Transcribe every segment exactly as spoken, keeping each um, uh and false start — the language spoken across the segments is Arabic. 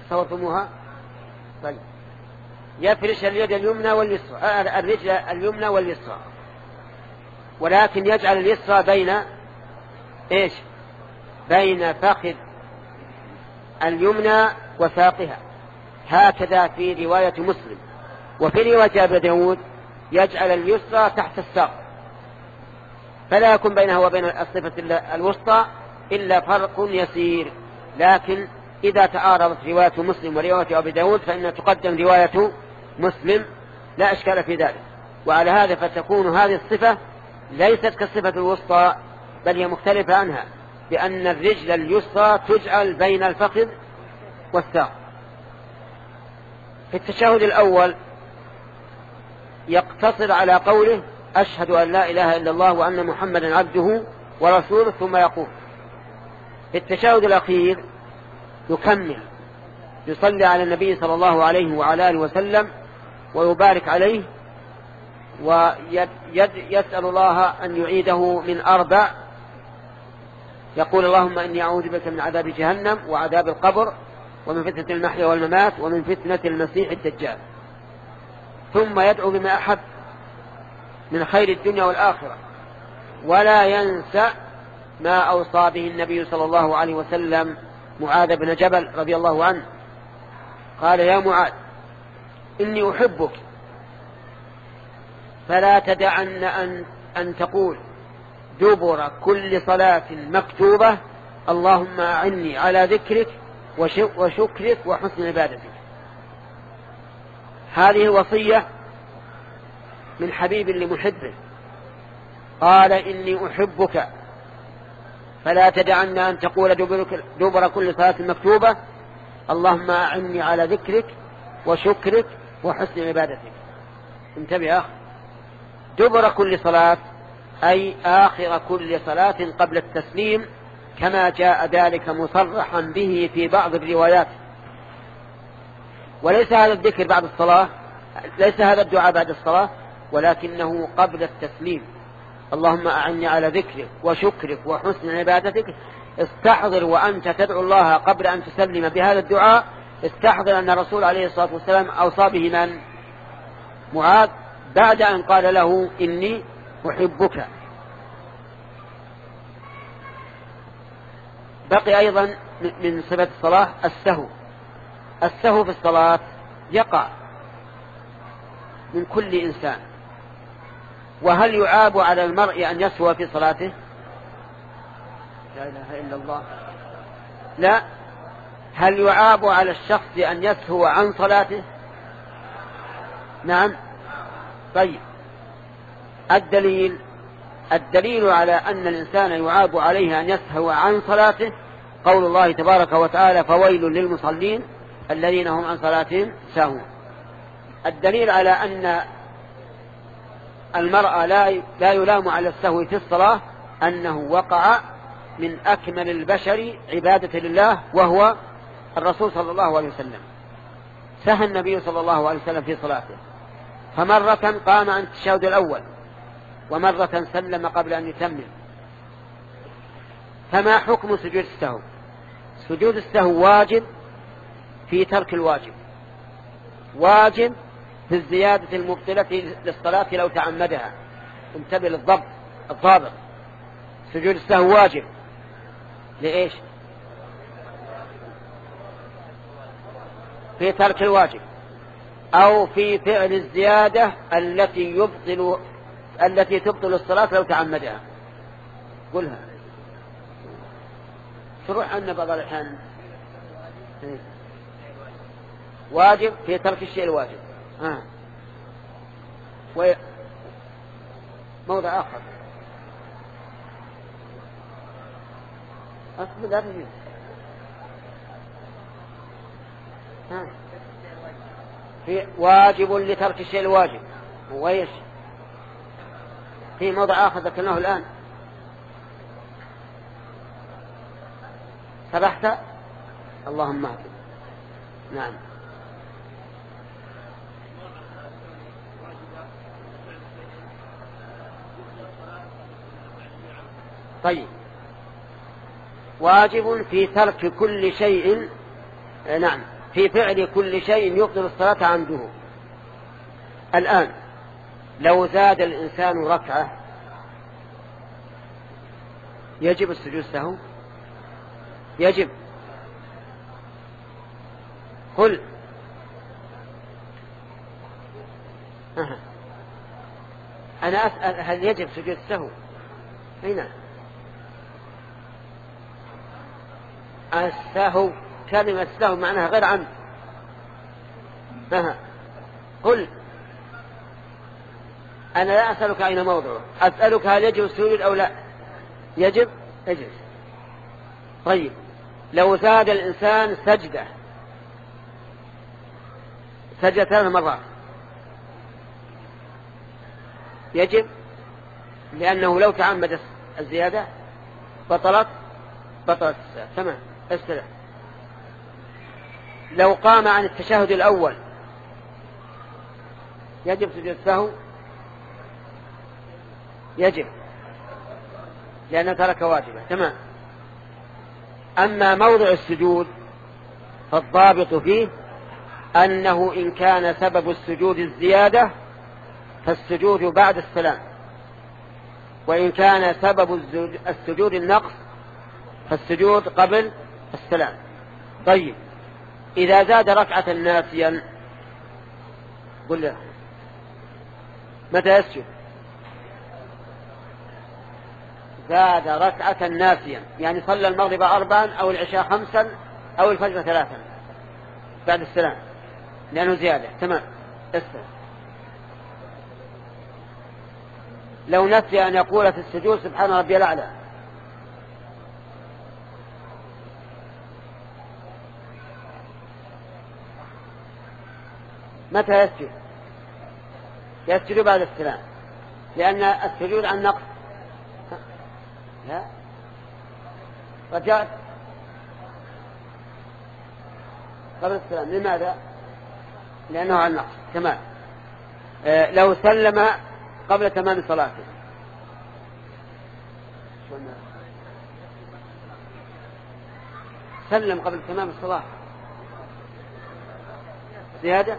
تصورتموها؟ طيب يفرش اليد اليمنى واليسرى، الرجل اليمنى واليسرى، ولكن يجعل اليسرى بين إيش؟ بين فخذ اليمنى وساقها، هكذا في رواية مسلم. وفي رواية أبي داود يجعل اليسرى تحت الساق، فلا يكون بينها وبين الصفة الوسطى إلا فرق يسير. لكن إذا تعارضت رواية مسلم ورواية أبي داود فإن تقدم رواية مسلم، لا أشكال في ذلك. وعلى هذا فتكون هذه الصفة ليست كالصفة الوسطى، بل هي مختلفة عنها، بأن الرجل اليسرى تجعل بين الفخذ والساق. في التشهد الأول يقتصر على قوله أشهد أن لا إله إلا الله وأن محمدا عبده ورسوله ثم يقول. في التشهد الأخير يكمل، يصلي على النبي صلى الله عليه وعلى آله وسلم ويبارك عليه، ويسأل الله أن يعيده من أربع، يقول اللهم إني أعوذ بك من عذاب جهنم وعذاب القبر ومن فتنة المحيا والممات ومن فتنة المسيح الدجال. ثم يدعو بما أحب من خير الدنيا والآخرة، ولا ينسى ما أوصى به النبي صلى الله عليه وسلم معاذ بن جبل رضي الله عنه، قال يا معاذ إني أحبك فلا تدعن أن, أن تقول دبر كل صلاة مكتوبة اللهم أعني على ذكرك وشكرك وحسن عبادتك. هذه وصية من حبيب لمحبه، قال إني أحبك فلا تدعن أن تقول دبر كل صلاة مكتوبة اللهم أعني على ذكرك وشكرك وحسن عبادتك. انتبه يا أخي، دبر كل صلاة أي آخر كل صلاة قبل التسليم، كما جاء ذلك مصرحا به في بعض الروايات. وليس هذا الذكر بعد الصلاة، ليس هذا الدعاء بعد الصلاة، ولكنه قبل التسليم. اللهم أعني على ذكرك وشكرك وحسن عبادتك. استحضر وأنت تدعو الله قبل أن تسلم بهذا الدعاء، استحضر أن الرسول عليه الصلاة والسلام أوصى به من؟ معاذ، بعد أن قال له إني أحبك. بقي أيضا من صفة الصلاة السهو. السهو في الصلاة يقع من كل إنسان، وهل يعاب على المرء أن يسهو في صلاته؟ لا إله إلا الله، لا. هل يعاب على الشخص أن يسهو عن صلاته؟ نعم. طيب الدليل الدليل على أن الإنسان يعاب عليه أن يسهو عن صلاته قول الله تبارك وتعالى فويل للمصلين الذين هم عن صلاتهم ساهون. الدليل على أن المرأة لا لا يلام على السهو في الصلاة أنه وقع من أكمل البشر عبادة لله وهو الرسول صلى الله عليه وسلم. سهى النبي صلى الله عليه وسلم في صلاته، فمرة قام عن التشهد الأول ومرة سلم قبل أن يتمم. فما حكم سجود السهو؟ سجود السهو واجب في ترك الواجب، واجب في الزيادة المبطلة للصلاة لو تعمدها. انتبه للضبط الضابط، سجود السهو واجب لإيش؟ في ترك الواجب أو في فعل الزيادة التي يبطل التي تبطل الصلاة لو تعمدها. قلها تروح عنا بعض الأحيان. واجب في ترك الشيء الواجب. ها و موضع آخر أصل لا تجيب. ها في واجب لترك الشيء الواجب وإيش؟ في موضع آخر ذكرناه الآن. سبحت اللهم اهدنا. نعم. طيب واجب في ترك كل شيء. نعم في فعل كل شيء يبطل الصلاة عنده. الآن لو زاد الإنسان ركعة يجب السجود سهو؟ يجب. قل أه. أنا أسأل هل يجب سجود السهو؟ هنا السهو كلمة السهو معناها غير عمد. أه. قل أنا لا أسألك أين موضعه، أسألك هل يجب السجود أو لا؟ يجب. يجب. طيب لو زاد الإنسان سجدة سجد ثلاث مرات يجب، لأنه لو تعمد الزيادة بطلت بطلت الصلاة. تمام. السلام. لو قام عن التشهد الأول يجب سجود السهو؟ يجب، لأنه ترك واجبه. تمام. أما موضع السجود فالضابط فيه أنه إن كان سبب السجود الزيادة فالسجود بعد السلام، وإن كان سبب السجود النقص فالسجود قبل السلام. طيب إذا زاد ركعة ناسيا قل له متى يسجد؟ زاد ركعة ناسيا يعني صلى المغرب أربعا أو العشاء خمسا أو الفجر ثلاثا بعد السلام لأنه زيادة. تمام. السلام. لو نسي أن يقول في السجود سبحان ربي الأعلى متى يسجد؟ يسجد بعد السلام، لأن السجود عن نقص. لا رجعت قبل السلام. لماذا؟ لأنه عن نقص. تمام. آه لو سلم قبل تمام صلاته سلم قبل تمام الصلاة زيادة.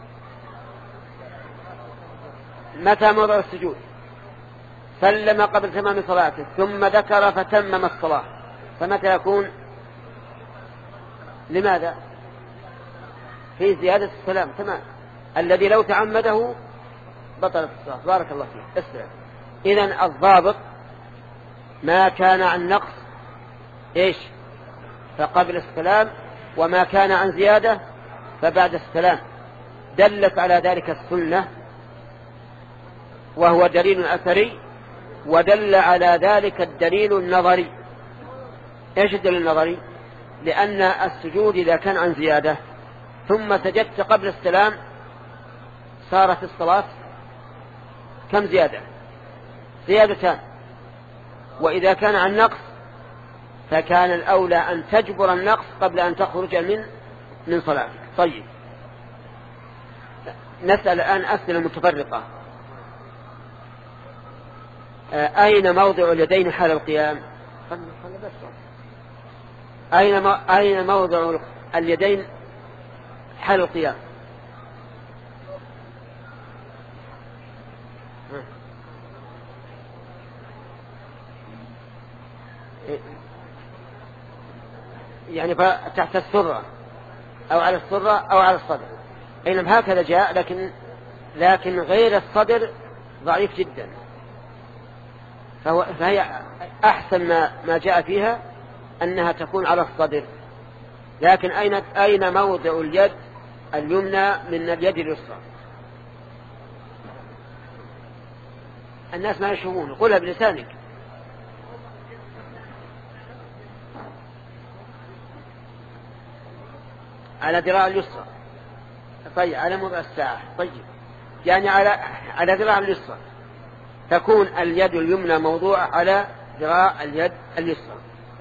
متى موضع السجود؟ سلم قبل تمام صلاته ثم ذكر فتمم الصلاة، فمتى يكون؟ لماذا؟ في زيادة السلام. تمام. الذي لو تعمده بطلت الصلاة. بارك الله فيك. السلام. إذن الضابط ما كان عن نقص إيش؟ فقبل السلام، وما كان عن زيادة فبعد السلام. دلت على ذلك السنة وهو دليل أثري، ودل على ذلك الدليل النظري. إيش الدليل النظري؟ لأن السجود إذا كان عن زيادة ثم سجدت قبل السلام صارت الصلاة كم زيادة؟ زيادتان. وإذا كان عن نقص فكان الأولى أن تجبر النقص قبل أن تخرج من من صلاتك. طيب نسأل الآن أسئلة متفرقة. أين موضع اليدين حال القيام؟ أين أين موضع اليدين حال القيام؟ يعني تحت السرة أو على السرة أو على الصدر. أينما هكذا جاء، لكن لكن غير الصدر ضعيف جدا، فهو فهي أحسن ما ما جاء فيها أنها تكون على الصدر. لكن أين أين موضع اليد اليمنى من اليد اليسرى؟ الناس ما يشوفون. قلها بلسانك. على ذراع اليسرى. طيب على موضع الساعة. طيب يعني على على ذراع اليسرى تكون اليد اليمنى موضوعة على ذراع اليد اليسرى.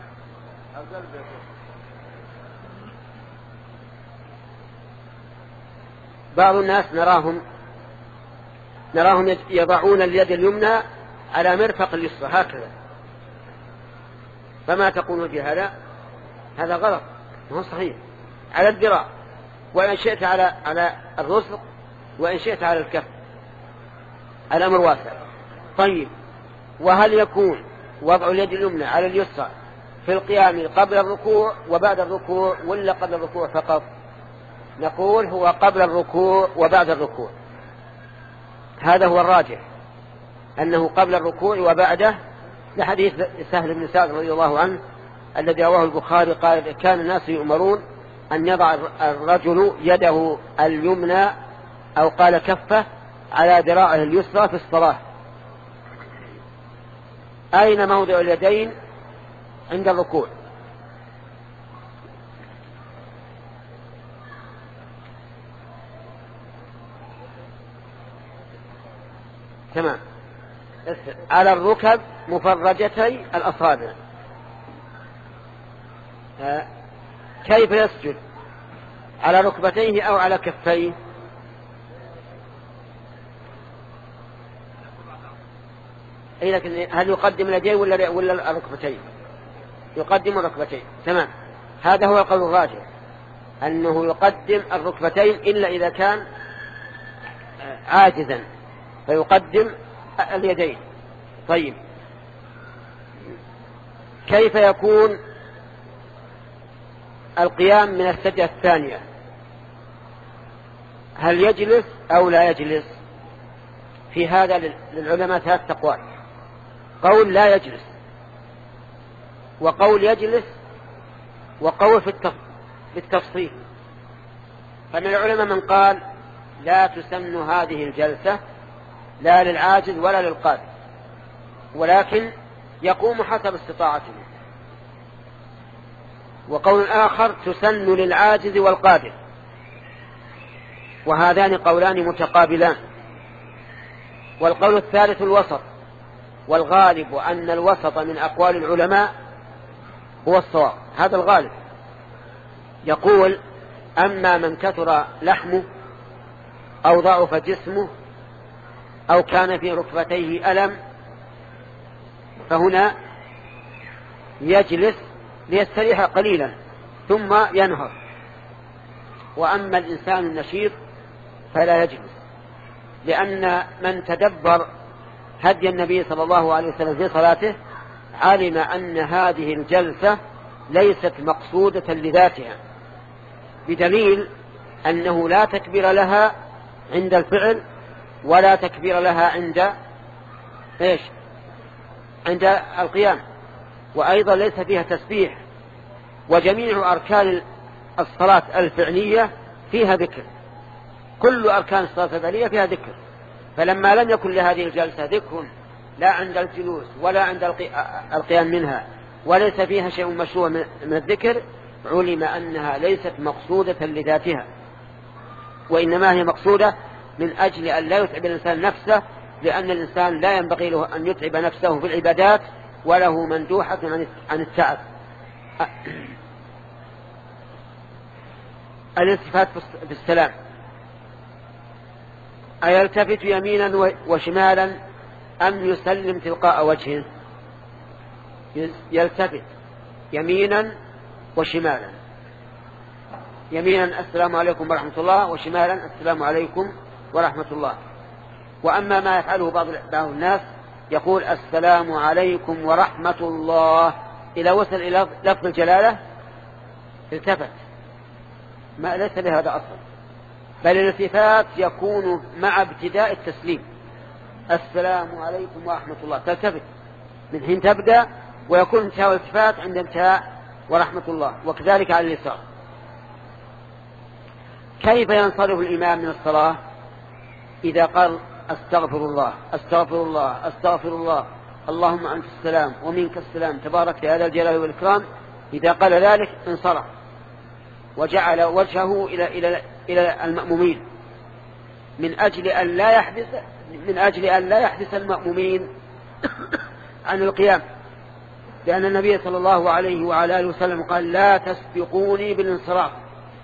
بعض الناس نراهم نراهم يضعون اليد اليمنى على مرفق اليسرى هكذا. فما تقولون بهذا؟ هذا غلط، ما هو صحيح. على الذراع وإن شئت على على الرسغ، وإن شئت على الكف، الأمر واسع. طيب، وهل يكون وضع اليد اليمنى على اليسرى في القيام قبل الركوع وبعد الركوع، ولا قبل الركوع فقط؟ نقول هو قبل الركوع وبعد الركوع، هذا هو الراجح، أنه قبل الركوع وبعده، لحديث سهل بن سعد رضي الله عنه الذي رواه البخاري قال: كان الناس يؤمرون أن يضع الرجل يده اليمنى أو قال كفه على ذراعه اليسرى في الصلاة. أين موضع اليدين عند الركوع؟ تمام، على الركب مفرجتي الأصابع. كيف يسجد؟ على ركبتيه أو على كفيه؟ لكن هل يقدم اليدين ولا ولا الركبتين؟ يقدم الركبتين. تمام، هذا هو القول الراجح، أنه يقدم الركبتين إلا إذا كان عاجزا فيقدم اليدين. طيب، كيف يكون القيام من السجدة الثانية؟ هل يجلس أو لا يجلس؟ في هذا للعلماء ثلاث أقوال: قول لا يجلس، وقول يجلس، وقول في التفصيل. فمن العلماء من قال لا تسن هذه الجلسة لا للعاجز ولا للقادر، ولكن يقوم حسب استطاعته. وقول آخر تسن للعاجز والقادر، وهذان قولان متقابلان. والقول الثالث الوسط، والغالب أن الوسط من أقوال العلماء هو الصواب، هذا الغالب. يقول: أما من كثر لحمه أو ضعف جسمه أو كان في ركبتيه ألم فهنا يجلس ليستريح قليلا ثم ينهض. وأما الإنسان النشيط فلا يجلس، لأن من تدبر هدي النبي صلى الله عليه وسلم في صلاته علم أن هذه الجلسة ليست مقصودة لذاتها، بدليل أنه لا تكبير لها عند الفعل ولا تكبير لها عند إيش؟ عند القيام، وأيضا ليس فيها تسبيح. وجميع أركان الصلاة الفعلية فيها ذكر، كل أركان الصلاة الفعلية فيها ذكر. فلما لم يكن لهذه الجلسة ذكر لا عند الجلوس ولا عند القيام منها، وليس فيها شيء مشروع من الذكر، علم أنها ليست مقصودة لذاتها، وإنما هي مقصودة من أجل أن لا يتعب الإنسان نفسه، لأن الإنسان لا ينبغي له أن يتعب نفسه في العبادات، وله مندوحة عن التعب. الالتفات في السلام: أيلتفت يمينا وشمالا أم يسلم تلقاء وجهه؟ يلتفت يمينا وشمالا، يمينا السلام عليكم ورحمة الله، وشمالا السلام عليكم ورحمة الله. وأما ما يفعله بعض الناس يقول السلام عليكم ورحمة الله، إذا وصل إلى لفظ الجلالة التفت، ما ليس لهذا أصلا، بل الالتفات يكون مع ابتداء التسليم، السلام عليكم ورحمة الله، تلتفت من حين تبدأ، ويكون انتهاء الالتفات عند انتهاء ورحمة الله، وكذلك على اليسار. كيف ينصرف الإمام من الصلاة؟ إذا قال أستغفر الله أستغفر الله أستغفر الله اللهم أنت السلام ومنك السلام تبارك يا ذا الجلال والإكرام، إذا قال ذلك انصرف وجعل وجهه إلى إلى إلى المأمومين، من أجل أن لا يحدث من أجل أن لا يحدث المأمومين عن القيام، لأن النبي صلى الله عليه وعلى آله وسلم قال لا تسبقوني بالانصراف.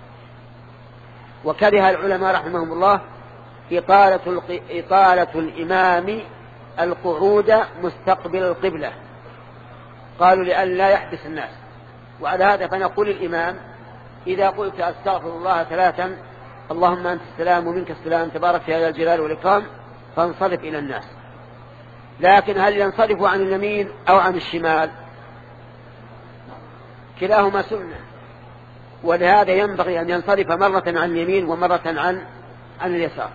وكره العلماء رحمهم الله إطالة, إطالة الإمام القعود مستقبل القبلة، قالوا لأن لا يحدث الناس. وعلى هذا فنقول الإمام إذا قلت أستغفر الله ثلاثا اللهم أنت السلام ومنك السلام تبارك في هذا الجلال والإكرام فانصرف إلى الناس. لكن هل ينصرف عن اليمين أو عن الشمال؟ كلاهما سنة، ولهذا ينبغي أن ينصرف مرة عن اليمين ومرة عن عن اليسار.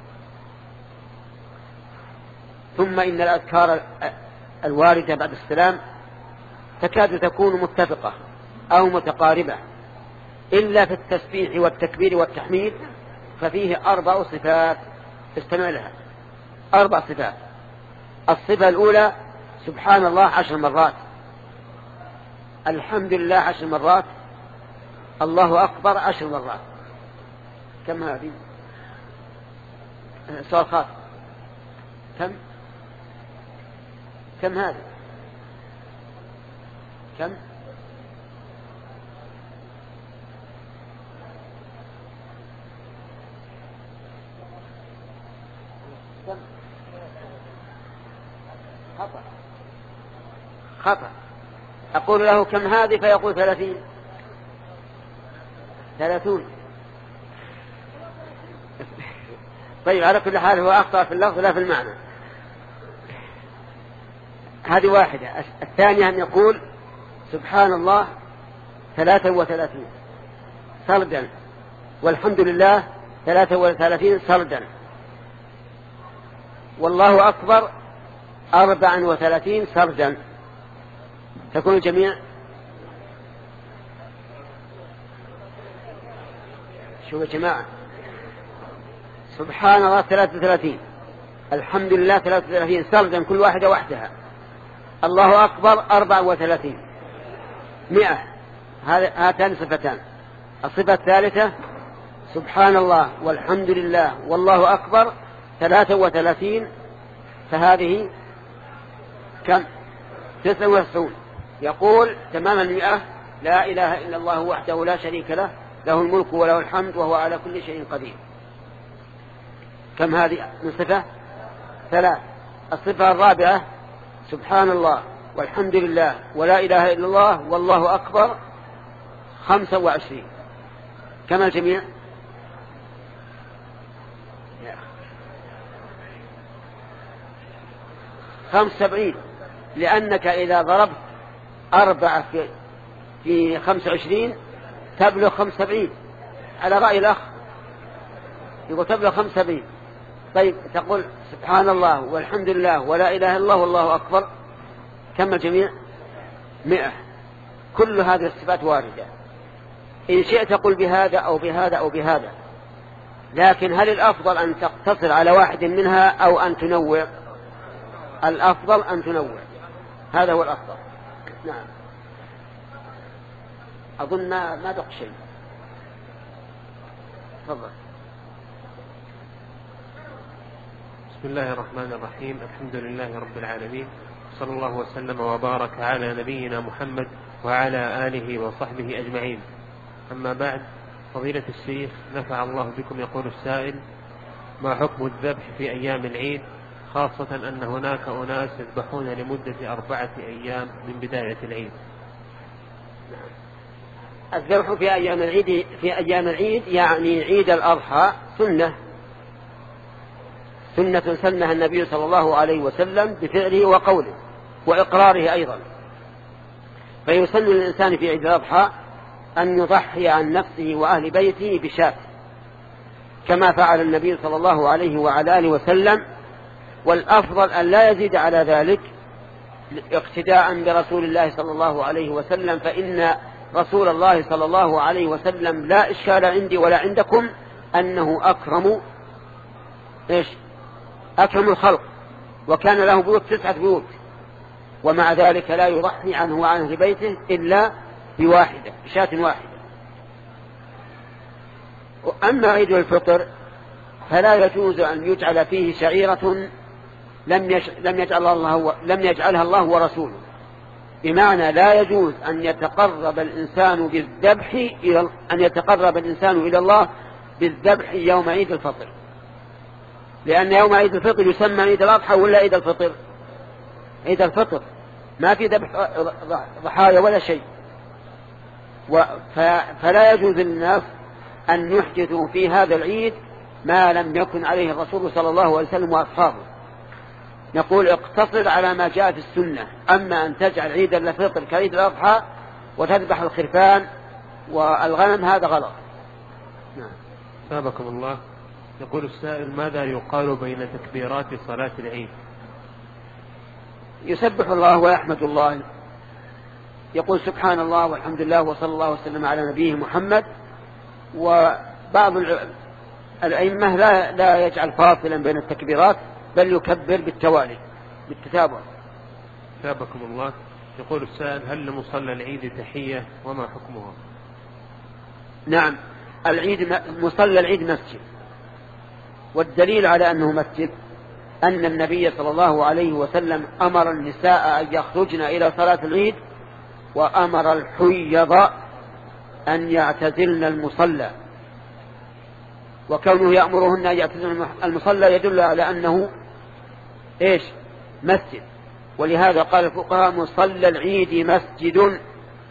ثم إن الأذكار الواردة بعد السلام تكاد تكون متفقة أو متقاربة، إلا في التسبيح والتكبير والتحميد ففيه أربع صفات استمع لها. أربع صفات. الصفة الأولى سبحان الله عشر مرات، الحمد لله عشر مرات، الله أكبر عشر مرات. كم هذه؟ سؤال خاص. كم كم هذه؟ كم؟ كم؟ خطأ خطأ. أقول له كم هذه فيقول ثلاثين. ثلاثون. طيب على كل حال هو أخطأ في اللفظ لا في المعنى. هذه واحدة. الثانية أن يقول سبحان الله ثلاثة وثلاثين سردا، والحمد لله ثلاثة وثلاثين سردا، والله أكبر أربعا وثلاثين سردا. تكون الجميع شو يا جماعة؟ سبحان الله ثلاثة وثلاثين، الحمد لله ثلاثة وثلاثين سردا كل واحدة وحدها، الله أكبر أربعة وثلاثين، مئة. هاتان صفتان. الصفة الثالثة سبحان الله والحمد لله والله أكبر ثلاثة وثلاثين، فهذه كم؟ تسعة وتسعون. يقول تمام المئة لا إله إلا الله وحده لا شريك له له الملك وله الحمد وهو على كل شيء قدير. كم هذه من صفة؟ ثلاث. الصفة الرابعة سبحان الله والحمد لله ولا إله إلا الله والله أكبر خمسة وعشرين. كم الجميع؟ خمس سبعين، لأنك إذا ضربت أربعة في, في خمس وعشرين تبلغ خمس سبعين على رأي الأخ، يقول تبلغ خمس سبعين. طيب تقول سبحان الله والحمد لله ولا إله إلا الله والله أكبر كم الجميع؟ مئة. كل هذه الصفات واردة. إن شئت تقول بهذا أو بهذا أو بهذا، لكن هل الأفضل أن تقتصر على واحد منها أو أن تنوع؟ الأفضل أن تنوع، هذا هو الأفضل. نعم. أظن ما ما دق شيء. تفضل. بسم الله الرحمن الرحيم. الحمد لله رب العالمين، صلى الله وسلم وبارك على نبينا محمد وعلى آله وصحبه أجمعين. أما بعد، فضيلة الشيخ نفع الله بكم، يقول السائل: ما حكم الذبح في أيام العيد، خاصة أن هناك أناس يذبحون لمدة أربعة أيام من بداية العيد؟ الذبح في أيام العيد في أيام العيد يعني عيد الأضحى سنة سنة سنها النبي صلى الله عليه وسلم بفعله وقوله وإقراره أيضا. فيسن للإنسان في عيد الأضحى أن يضحي عن نفسه وأهل بيته بشاة كما فعل النبي صلى الله عليه وعلى آله وسلم، والأفضل أن لا يزيد على ذلك اقتداء برسول الله صلى الله عليه وسلم، فإن رسول الله صلى الله عليه وسلم لا إشكال عندي ولا عندكم أنه أكرم إيش أكرم الخلق، وكان له بيوت تسعة بيوت، ومع ذلك لا يضحي عنه وعن أهل بيته إلا بواحدة بشاة واحدة. أما عيد الفطر فلا يجوز أن يجعل فيه شعيرة لم لم يجعل الله لم يجعلها الله ورسوله، بمعنى لا يجوز أن يتقرب الإنسان بالذبح إلى أن يتقرب الإنسان إلى الله بالذبح يوم عيد الفطر، لأن يوم عيد الفطر يسمى عيد الأضحى ولا عيد الفطر؟ عيد الفطر، ما في ذبح ضحايا ولا شيء. فلا يجوز للناس أن يحدثوا في هذا العيد ما لم يكن عليه الرسول صلى الله عليه وسلم وأصحابه. نقول اقتصر على ما جاء في السنة. أما أن تجعل عيد الفطر كعيد الأضحى وتذبح الخرفان والغنم هذا غلط. نعم. سابقكم الله. يقول السائل: ماذا يقال بين تكبيرات صلاة العيد؟ يسبح الله ويحمد الله، يقول سبحان الله والحمد لله وصلى الله وسلم على نبيه محمد. وبعض الأئمة لا, لا يجعل فاصلا بين التكبيرات بل يكبر بالتوالي بالتتابع. سابقكم الله. يقول السائل: هل لمصلى العيد تحية وما حكمها؟ نعم، العيد مصلى العيد مسجد، والدليل على أنه مسجد أن النبي صلى الله عليه وسلم أمر النساء أن يخرجن إلى صلاة العيد، وأمر الحيض أن يعتزلن المصلى. وكونه يأمرهن أن يعتزلن المصلى يدل على أنه إيش؟ مسجد. ولهذا قال الفقهاء: مصلى العيد مسجد.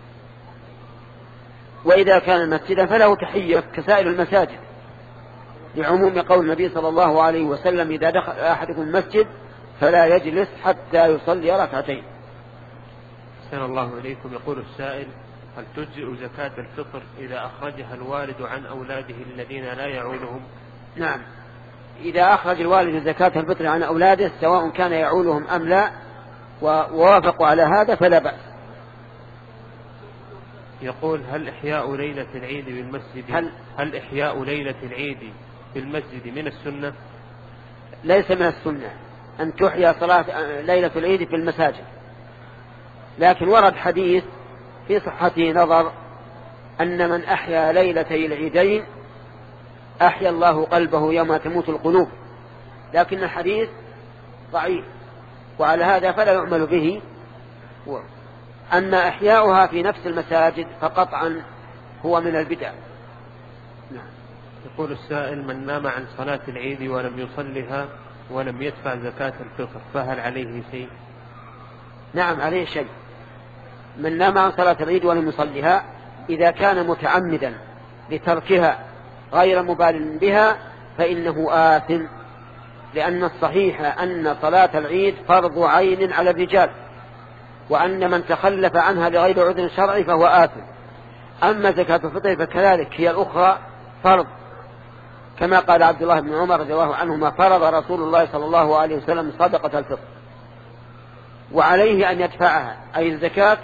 وإذا كان مسجدا فله تحية كسائر المساجد، لعموم قول النبي صلى الله عليه وسلم: إذا دخل أحدكم المسجد فلا يجلس حتى يصلي ركعتين. أحسن الله إليكم. يقول السائل: هل تجزئ زكاة الفطر إذا أخرجها الوالد عن أولاده الذين لا يعولهم؟ نعم، إذا أخرج الوالد زكاة الفطر عن أولاده سواء كان يعولهم أم لا ووافقوا على هذا فلا بأس. يقول: هل إحياء ليلة العيد بالمسجد هل, هل إحياء ليلة العيد بالمسجد من السنة؟ ليس من السنة أن تحيا صلاة ليلة العيد في المساجد، لكن ورد حديث في صحته نظر أن من أحيا ليلتي العيدين أحيا الله قلبه يوم تموت القلوب، لكن الحديث ضعيف، وعلى هذا فلا يعمل به. أما إحياؤها في نفس المساجد فقطعا هو من البدع. نعم. يقول السائل: من نام عن صلاة العيد ولم يصلها ولم يدفع زكاة الفطر فهل عليه شيء؟ نعم عليه شيء. من نام عن صلاة العيد ولم يصلها إذا كان متعمدا لتركها غير مبال بها فإنه آثم، لأن الصحيح أن صلاة العيد فرض عين على الرجال، وأن من تخلف عنها لغير عذر شرعي فهو آثم. أما زكاة الفطر فكذلك هي الأخرى فرض، كما قال عبد الله بن عمر رضي الله عنهما: فرض رسول الله صلى الله عليه وسلم صدقة الفطر، وعليه أن يدفعها أي الزكاة،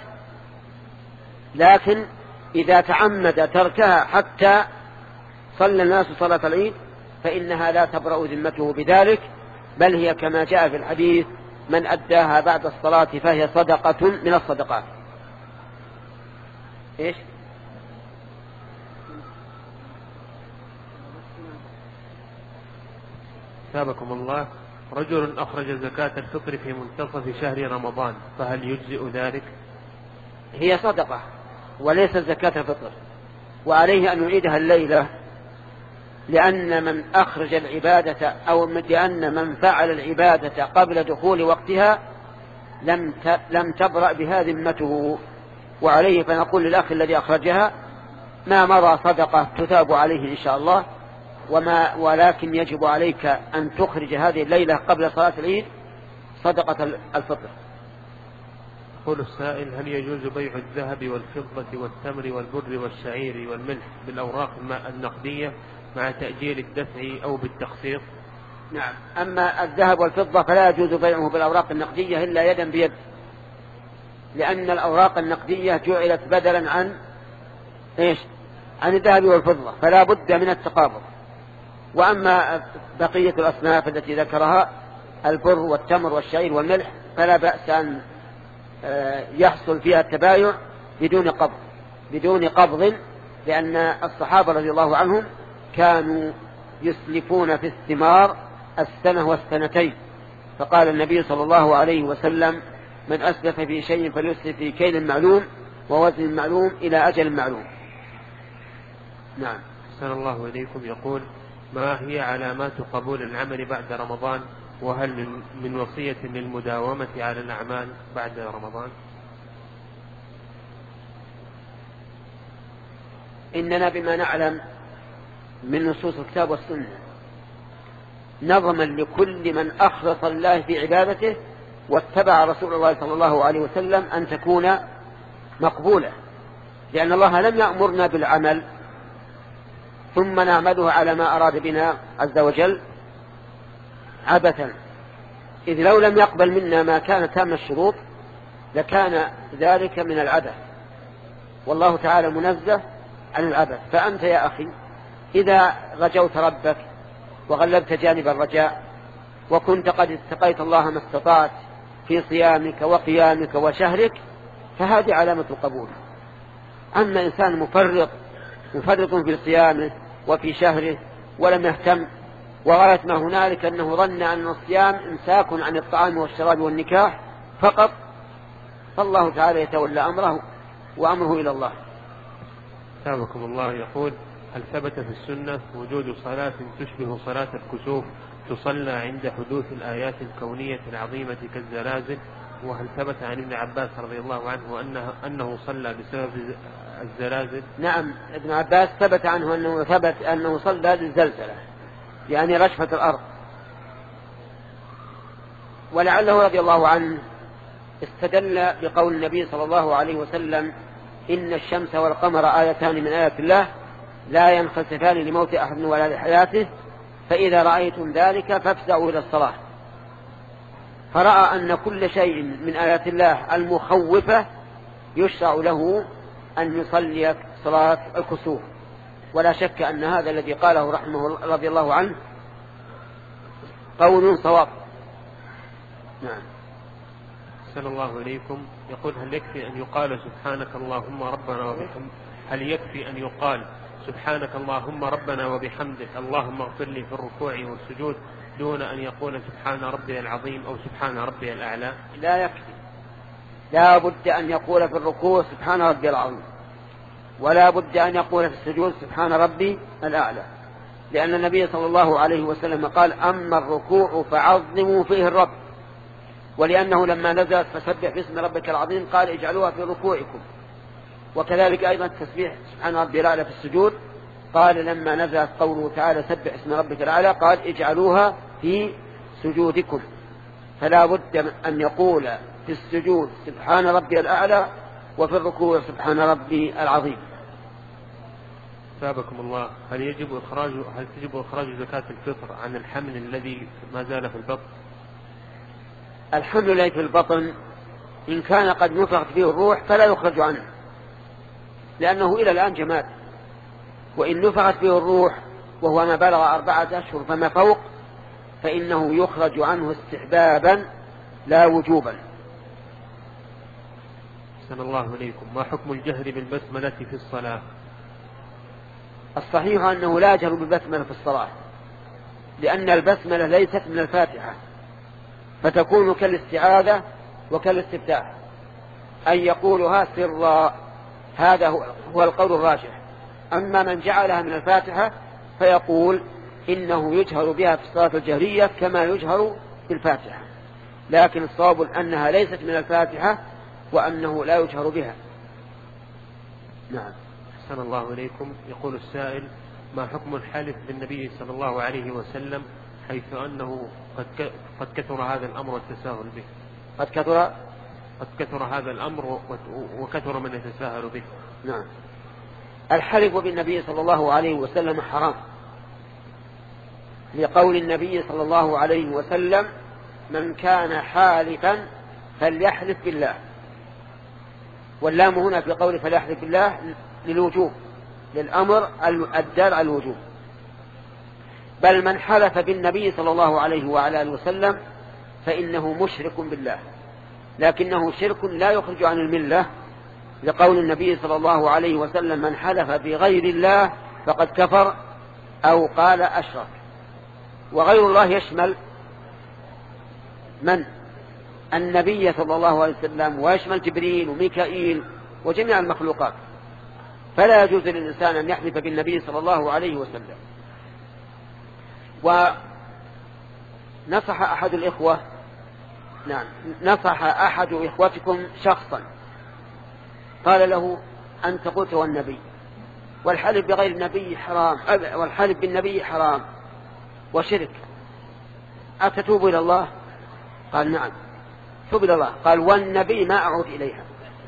لكن إذا تعمد تركها حتى صلى الناس صلاة العيد فإنها لا تبرأ ذمته بذلك، بل هي كما جاء في الحديث: من أداها بعد الصلاة فهي صدقة من الصدقات. إيش؟ سابقكم الله. رجل أخرج زكاة الفطر في منتصف شهر رمضان فهل يجزئ ذلك؟ هي صدقة وليس زكاة الفطر، وعليه أن يعيدها الليلة، لأن من أخرج العبادة أو لأن من فعل العبادة قبل دخول وقتها لم لم تبرأ بها ذمته، وعليه فنقول للأخ الذي أخرجها: ما مضى صدقة تثاب عليه إن شاء الله، وما ولكن يجب عليك أن تخرج هذه الليلة قبل صلاة العيد صدقة الفطر. يقول السائل: هل يجوز بيع الذهب والفضة والتمر والبر والشعير والملح بالأوراق النقدية مع تأجيل الدفع أو بالتقسيط؟ نعم. أما الذهب والفضة فلا يجوز بيعه بالأوراق النقدية إلا يدا بيد، لأن الأوراق النقدية جعلت بدلا عن إيش؟ عن الذهب والفضة، فلا بد من التقابض. وأما بقية الأصناف التي ذكرها البر والتمر والشعير والملح فلا بأس أن يحصل فيها التبايع بدون قبض بدون قبض لأن الصحابة رضي الله عنهم كانوا يسلفون في الثمار السنة والسنتين، فقال النبي صلى الله عليه وسلم: من أسلف في شيء فليسلف في كيل معلوم ووزن معلوم إلى أجل معلوم. نعم. أحسن الله إليكم. يقول: ما هي علامات قبول العمل بعد رمضان؟ وهل من, من وصية للمداومة على الأعمال بعد رمضان؟ إننا بما نعلم من نصوص الكتاب والسنة نظما لكل من أخلص الله في عبادته واتبع رسول الله صلى الله عليه وسلم أن تكون مقبولة، لأن الله لم يأمرنا بالعمل ثم نعمده على ما أراد بنا عز وجل عبثا، إذ لو لم يقبل منا ما كان تام الشروط لكان ذلك من العبث، والله تعالى منزه عن العبث. فأنت يا أخي إذا رجوت ربك وغلبت جانب الرجاء وكنت قد اتقيت الله ما استطعت في صيامك وقيامك وشهرك فهذه علامة القبول. أما إنسان مفرط مفرط في صيامه وفي شهره ولم يهتم وغاية ما هنالك أنه ظن أن الصيام إمساك عن الطعام والشراب والنكاح فقط، فالله تعالى يتولى أمره وأمره إلى الله. سابقكم الله يقول: هل ثبت في السنة وجود صلاة تشبه صلاة الكسوف تصلى عند حدوث الآيات الكونية العظيمة كالزلازل؟ وهل ثبت عن ابن عباس رضي الله عنه أنه, أنه صلى بسبب الزلازل؟ نعم، ابن عباس ثبت عنه أنه ثبت أنه صلى للزلزلة يعني رشفة الأرض، ولعله رضي الله عنه استدل بقول النبي صلى الله عليه وسلم: إن الشمس والقمر آيتان من آيات الله لا ينخسفان لموت أحد ولا لحياته، فإذا رأيتم ذلك فافزعوا إلى الصلاة. فرأى أن كل شيء من آيات الله المخوفة يشرع له أن يصلي صلاة الكسوف، ولا شك أن هذا الذي قاله رحمه رضي الله عنه قول صواب. نعم. صلى الله عليكم يقول: هل يكفي أن يقال سبحانك اللهم ربنا وبحمدك هل يكفي أن يقال سبحانك اللهم ربنا وبحمدك اللهم اغفر لي في الركوع والسجود دون أن يقول سبحان ربي العظيم أو سبحان ربي الأعلى؟ لا يكفي، لا بد أن يقول في الركوع سبحان ربي العظيم، ولا بد أن يقول في السجود سبحان ربي الأعلى، لأن النبي صلى الله عليه وسلم قال: أما الركوع فعظموا فيه الرب، ولأنه لما نزلت فسبح باسم ربك العظيم قال: اجعلوها في ركوعكم. وكذلك أيضا التسبيح سبحان ربي الأعلى في السجود قال لما نزلت قوله تعالى سبح اسم ربك الأعلى قال: اجعلوها في سجودكم. فلا بد أن يقول في السجود سبحان ربي الأعلى وفي الركوع سبحان ربي العظيم. ثابكم الله، هل يجب إخراج هل تجب إخراج زكاة الفطر عن الحمل الذي ما زال في البطن؟ الحمل الذي في البطن إن كان قد نفخت فيه الروح فلا يخرج عنه، لأنه إلى الآن جماد، وإن نفخت فيه الروح وهو ما بلغ أربعة أشهر فما فوق فإنه يخرج عنه استحبابا لا وجوبا. أحسن الله إليكم، ما حكم الجهر بالبسملة في الصلاة؟ الصحيح أنه لا يجهر بالبسملة في الصلاة، لأن البسملة ليست من الفاتحة، فتكون كالاستعاذة وكالاستفتاح، أن يقولها سرا، هذا هو القول الراجح. أما من جعلها من الفاتحة فيقول إنه يجهر بها في الصلاة الجهرية كما يجهر في الفاتحة، لكن الصواب أنها ليست من الفاتحة وأنه لا يجهر بها. نعم. أحسن الله إليكم، يقول السائل: ما حكم الحلف بالنبي صلى الله عليه وسلم حيث أنه قد قد كثر هذا الأمر والتساهل به؟ قد كثر قد كثر هذا الأمر وكثر من يتساهل به. نعم. الحلف بالنبي صلى الله عليه وسلم حرام، لقول النبي صلى الله عليه وسلم: من كان حالفا فليحلف بالله، واللام هنا في قول فليحلف بالله للوجوب، للأمر الدال على الوجوب. بل من حلف بالنبي صلى الله عليه وعلى آله وسلم فإنه مشرك بالله، لكنه شرك لا يخرج عن الملة، لقول النبي صلى الله عليه وسلم: من حلف بغير الله فقد كفر أو قال أشرك. وغير الله يشمل من؟ النبي صلى الله عليه وسلم، ويشمل جبريل وميكائيل وجميع المخلوقات، فلا يجوز للإنسان أن يحلف بالنبي صلى الله عليه وسلم. ونصح أحد الإخوة نعم نصح أحد إخوتكم شخصا قال له: أنت قلت والنبي، والحلف بغير النبي حرام، والحلف بالنبي حرام وشرك، أتتوب إلى الله؟ قال نعم توب إلى الله. قال والنبي ما أعود إليها.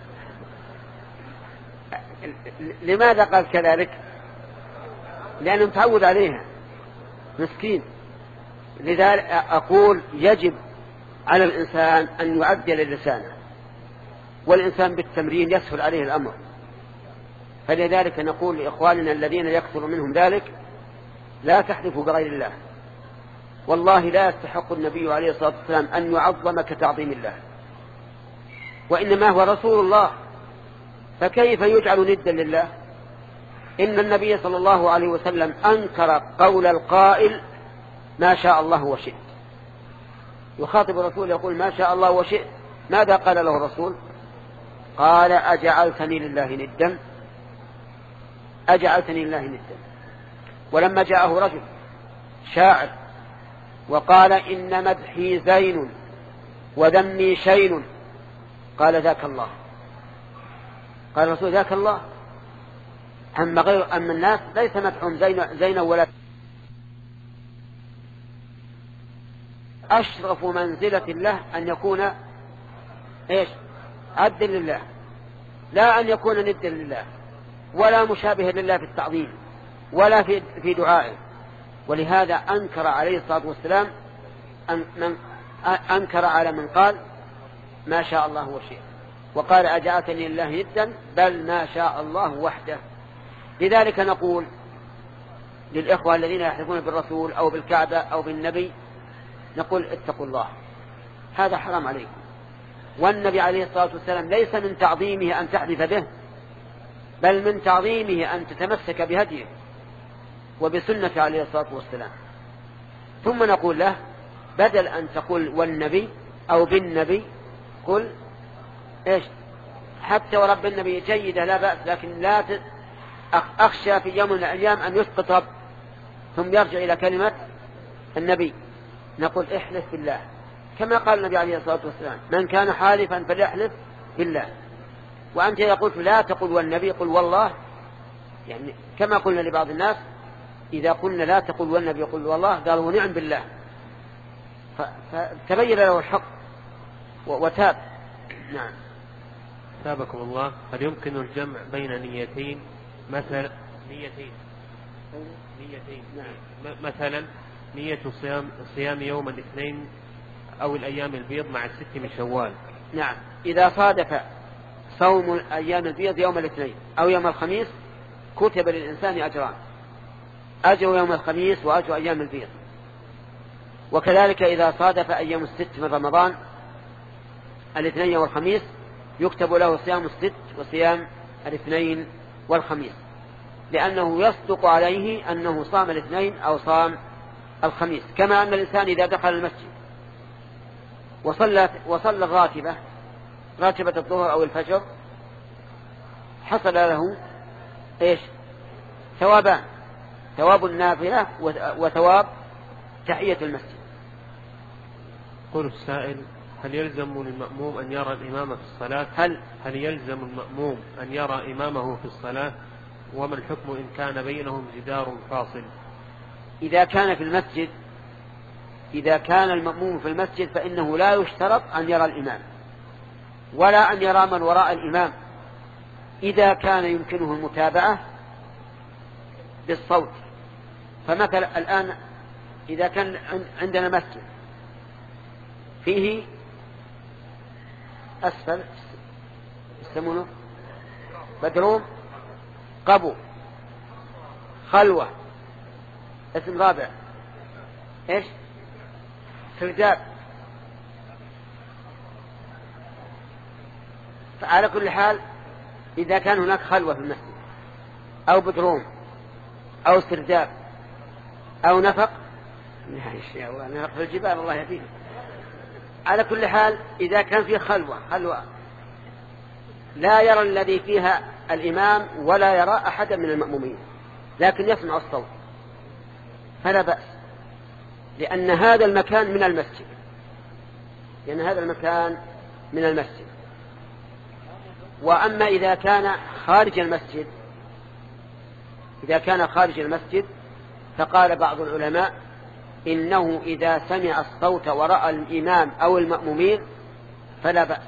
لماذا قال كذلك؟ لأنه متعود عليها مسكين. لذلك أقول يجب على الإنسان أن يعدل لسانه، والإنسان بالتمرين يسهل عليه الأمر. فلذلك نقول لإخواننا الذين يكثر منهم ذلك لا تحلفوا بغير الله. والله لا يستحق النبي عليه الصلاة والسلام أن يعظم كتعظيم الله، وإنما هو رسول الله، فكيف يجعل ندا لله؟ إن النبي صلى الله عليه وسلم أنكر قول القائل ما شاء الله وشئت. يخاطب الرسول يقول ما شاء الله وشئت، ماذا قال له الرسول؟ قال أجعلتني لله ندا، أجعلتني لله ندا. ولما جاءه رجل شاعر وقال إن مدحي زين وذمي شين، قال ذاك الله. قال الرسول ذاك الله. أما غير أما الناس ليس مدحهم زين, زين ولا أشرف منزلة الله أن يكون إيش؟ عبدا لله، لا أن يكون ندا لله ولا مشابها لله في التعظيم ولا في في دعائه. ولهذا أنكر عليه الصلاة والسلام أن من أنكر على من قال ما شاء الله وشئت، وقال أجعلتني لله ندا، بل ما شاء الله وحده. لذلك نقول للإخوة الذين يحلفون بالرسول أو بالكعبة أو بالنبي، نقول اتقوا الله، هذا حرام عليكم. والنبي عليه الصلاة والسلام ليس من تعظيمه أن تحلف به، بل من تعظيمه أن تتمسك بهديه وبسنة عليه الصلاة والسلام. ثم نقول له بدل أن تقول والنبي أو بالنبي قل إيش؟ حتى ورب النبي جيدة لا بأس، لكن لا ت... أخشى في يوم من الأيام أن يسقط ثم يرجع إلى كلمة النبي. نقول احلف بالله كما قال النبي عليه الصلاة والسلام من كان حالفا فليحلف بالله. وأنت إذا قلت لا تقول والنبي قل والله، يعني كما قلنا لبعض الناس إذا قلنا لا تقول والنبي قل والله قالوا نعم بالله، فتبين له الحق وتاب. نعم. تابكم الله. هل يمكن الجمع بين نيتين مثلا نيتين نيتين نعم. مثلا نية صيام صيام يوم الاثنين أو الأيام البيض مع الست من شوال؟ نعم. إذا صادف صوم أيام البيض يوم الاثنين أو يوم الخميس كتب للإنسان أجران، أجر يوم الخميس وأجر أيام البيض. وكذلك إذا صادف أيام الست من رمضان الاثنين والخميس يكتب له صيام الست وصيام الاثنين والخميس، لأنه يصدق عليه أنه صام الاثنين أو صام الخميس. كما أن الإنسان إذا دخل المسجد وصلى وصلى الراتبة راتبة الظهر أو الفجر حصل له إيش؟ ثوابان، ثواب النافلة وثواب تحية المسجد. قل السائل هل يلزم المأموم أن يرى الإمام في الصلاة؟ هل هل يلزم المأموم أن يرى إمامه في الصلاة؟ وما الحكم إن كان بينهم جدار فاصل؟ إذا كان في المسجد إذا كان المأموم في المسجد فإنه لا يشترط أن يرى الإمام ولا أن يرى من وراء الإمام، إذا كان يمكنه المتابعة بالصوت. فمثلا الآن إذا كان عندنا مسجد فيه أسفل يسمونه بدروم، قبو، خلوة، اسم رابع إيش؟ سرداب. فعلى كل حال إذا كان هناك خلوة في المسجد أو بدروم أو سرداب أو نفق، نفق في الجبال الله يهديه. على كل حال إذا كان في خلوة خلوة لا يرى الذي فيها الإمام ولا يرى أحدا من المأمومين لكن يسمع الصوت فلا بأس، لأن هذا المكان من المسجد لأن هذا المكان من المسجد. وأما إذا كان خارج المسجد إذا كان خارج المسجد، فقال بعض العلماء إنه إذا سمع الصوت ورأى الإمام أو المأمومين فلا بأس.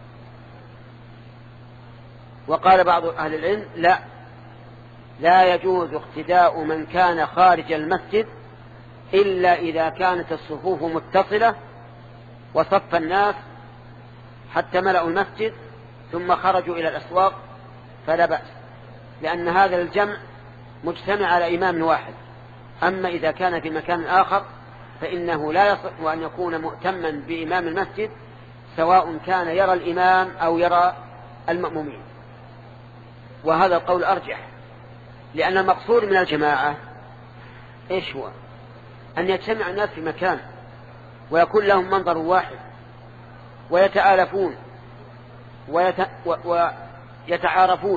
وقال بعض أهل العلم لا لا يجوز اقتداء من كان خارج المسجد إلا إذا كانت الصفوف متصلة وصف الناس حتى ملأوا المسجد ثم خرجوا إلى الأسواق فلا بأس، لأن هذا الجمع مجتمع على إمام واحد. أما إذا كان في مكان آخر فإنه لا يصح أن يكون مؤتما بإمام المسجد سواء كان يرى الإمام أو يرى المأمومين. وهذا القول أرجح، لأن المقصود من الجماعة إيش هو؟ أن يجتمع الناس في مكان ويكون لهم منظر واحد ويتآلفون ويت... و... ويتعارفون.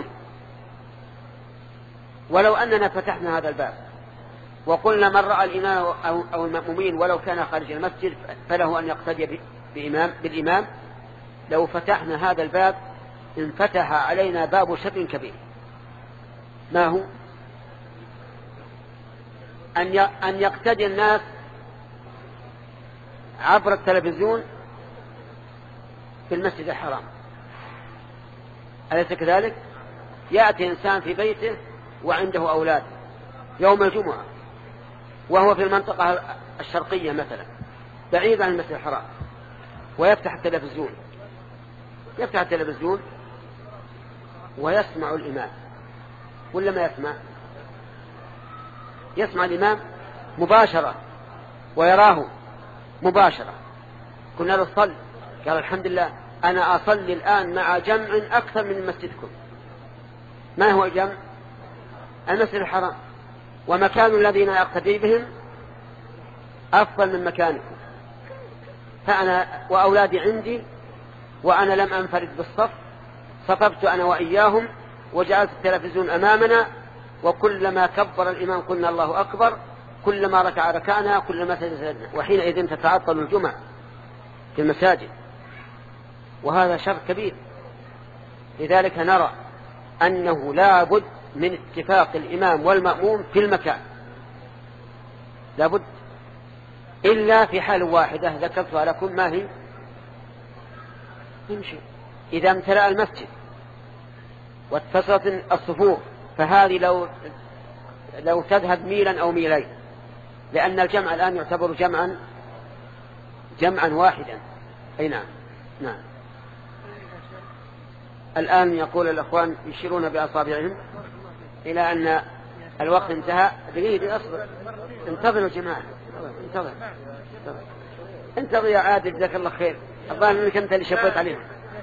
ولو أننا فتحنا هذا الباب وقلنا من رأى الإمام أو المأمومين ولو كان خارج المسجد فله أن يقتدي بإمام بالإمام، لو فتحنا هذا الباب انفتح علينا باب شر كبير. ما هو؟ أن يقتدي الناس عبر التلفزيون في المسجد الحرام. أليس كذلك؟ يأتي إنسان في بيته وعنده أولاد يوم الجمعة وهو في المنطقة الشرقية مثلا بعيد عن المسجد الحرام، ويفتح التلفزيون يفتح التلفزيون ويسمع الإمام، ولا ما يسمع؟ يسمع الإمام مباشرة ويراه مباشرة. كنا نصلي قال الحمد لله أنا أصلي الآن مع جمع أكثر من مسجدكم. ما هو الجمع؟ المسجد الحرام، ومكان الذين أقتدي بهم أفضل من مكانكم. فأنا وأولادي عندي وأنا لم أنفرد بالصف، صففت أنا وإياهم وجعلت التلفزيون أمامنا، وكلما كبر الإمام قلنا الله أكبر، كلما ركع ركعنا، كلما سجد سجدنا. وحينئذ تتعطل الجمعة في المساجد، وهذا شر كبير. لذلك نرى أنه لا بد من اتفاق الإمام والمأموم في المكان، لا بد، إلا في حال واحدة ذكرتها لكم. ما هي؟ يمشي إذا امتلأ المسجد واتصلت الصفوف، فهذه لو لو تذهب ميلا أو ميلين، لأن الجمع الآن يعتبر جمعا جمعا واحدا. أي نعم نعم. الآن يقول الأخوان يشيرون بأصابعهم إلى أن الوقت انتهى. دقيقة أصبر، انتظروا جماعة، انتظر انتظر, انتظر يا عادل، جزاك الله خير. الظاهر منك أنت اللي شفيت عليهم.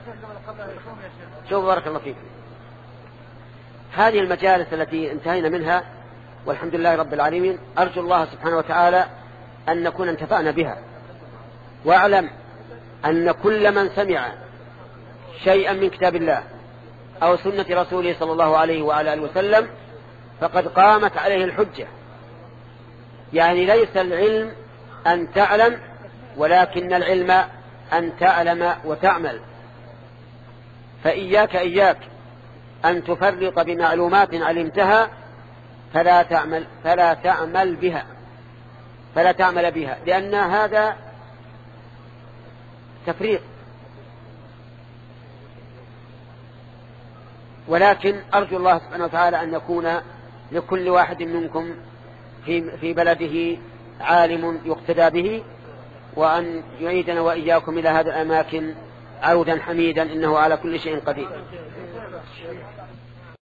شوف بارك الله فيك. هذه المجالس التي انتهينا منها والحمد لله رب العالمين، أرجو الله سبحانه وتعالى أن نكون انتفعنا بها. واعلم أن كل من سمع شيئا من كتاب الله أو سنة رسوله صلى الله عليه وعلى آله وسلم فقد قامت عليه الحجة. يعني ليس العلم أن تعلم، ولكن العلم أن تعلم وتعمل. فإياك إياك أن تفرط بمعلومات علمتها فلا تعمل فلا تعمل بها فلا تعمل بها لأن هذا تفريط. ولكن أرجو الله سبحانه وتعالى أن يكون لكل واحد منكم في في بلده عالم يقتدى به، وأن يعيدنا وإياكم إلى هذه الأماكن عودا حميدا، إنه على كل شيء قدير.